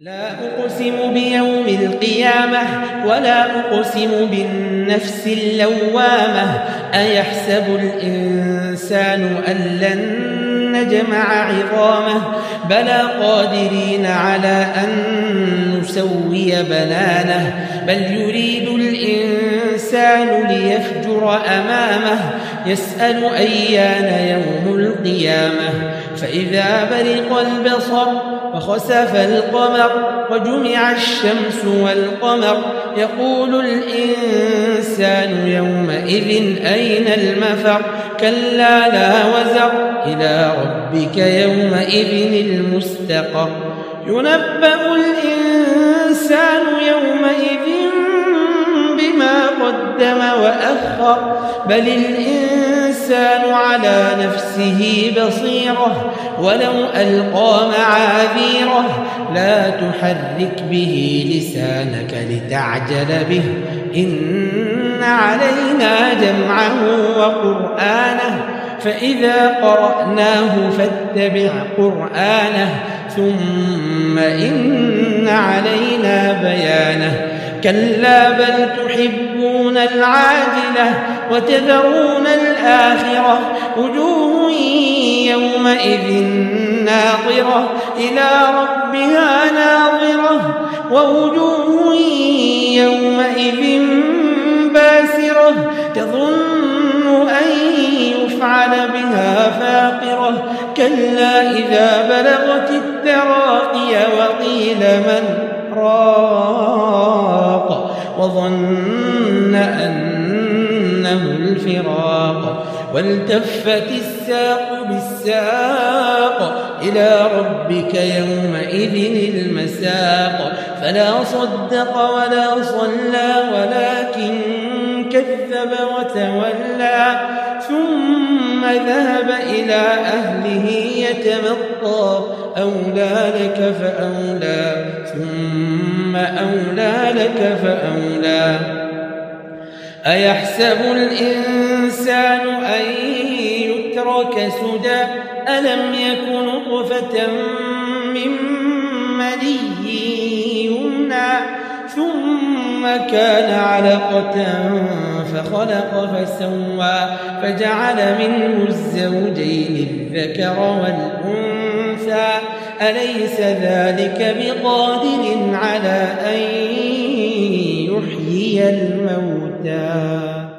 لا أقسم بيوم القيامة ولا أقسم بالنفس اللوامة أيحسب الإنسان أن لن نجمع عظامه بلى قادرين على أن نسوي بنانه بل يريد الإنسان ليفجر أمامه يسأل أيان يوم القيامة فإذا برق البصر وخسف القمر وجمع الشمس والقمر يقول الإنسان يومئذ أين المفر كلا لا وزر إلى ربك يومئذ المستقر ينبأ الإنسان يومئذ بما قدم وأخر بل الإنسان على نفسه بصيرة ولو ألقى معاذيره لا تحرك به لسانك لتعجل به إن علينا جمعه وقرآنه فإذا قرأناه فاتبع قرآنه ثم إن علينا بيانه كلا بل تحبون العاجلة وتذرون الآخرة وجوه يومئذ ناظرة إلى ربها ناظرة ووجوه يومئذ باسرة تظن أن يفعل بها فاقرة كلا إذا بلغت التراقي وقيل من راق وظن أنه الفراق والتفت الساق بالساق إلى ربك يومئذ المساق فلا صدق ولا صلى ولكن كذب وتولى ثم ذهب إلى أهله يتمطى أولى لك فأولى ثم أولى لك فأولى أيحسب الإنسان أن يترك سدى ألم يكن نطفة من مني يمنى ثم كان علقة فخلق فسوى فجعل منه الزوجين الذكر والأنثى أليس ذلك بقادر على أن يحيي الموتى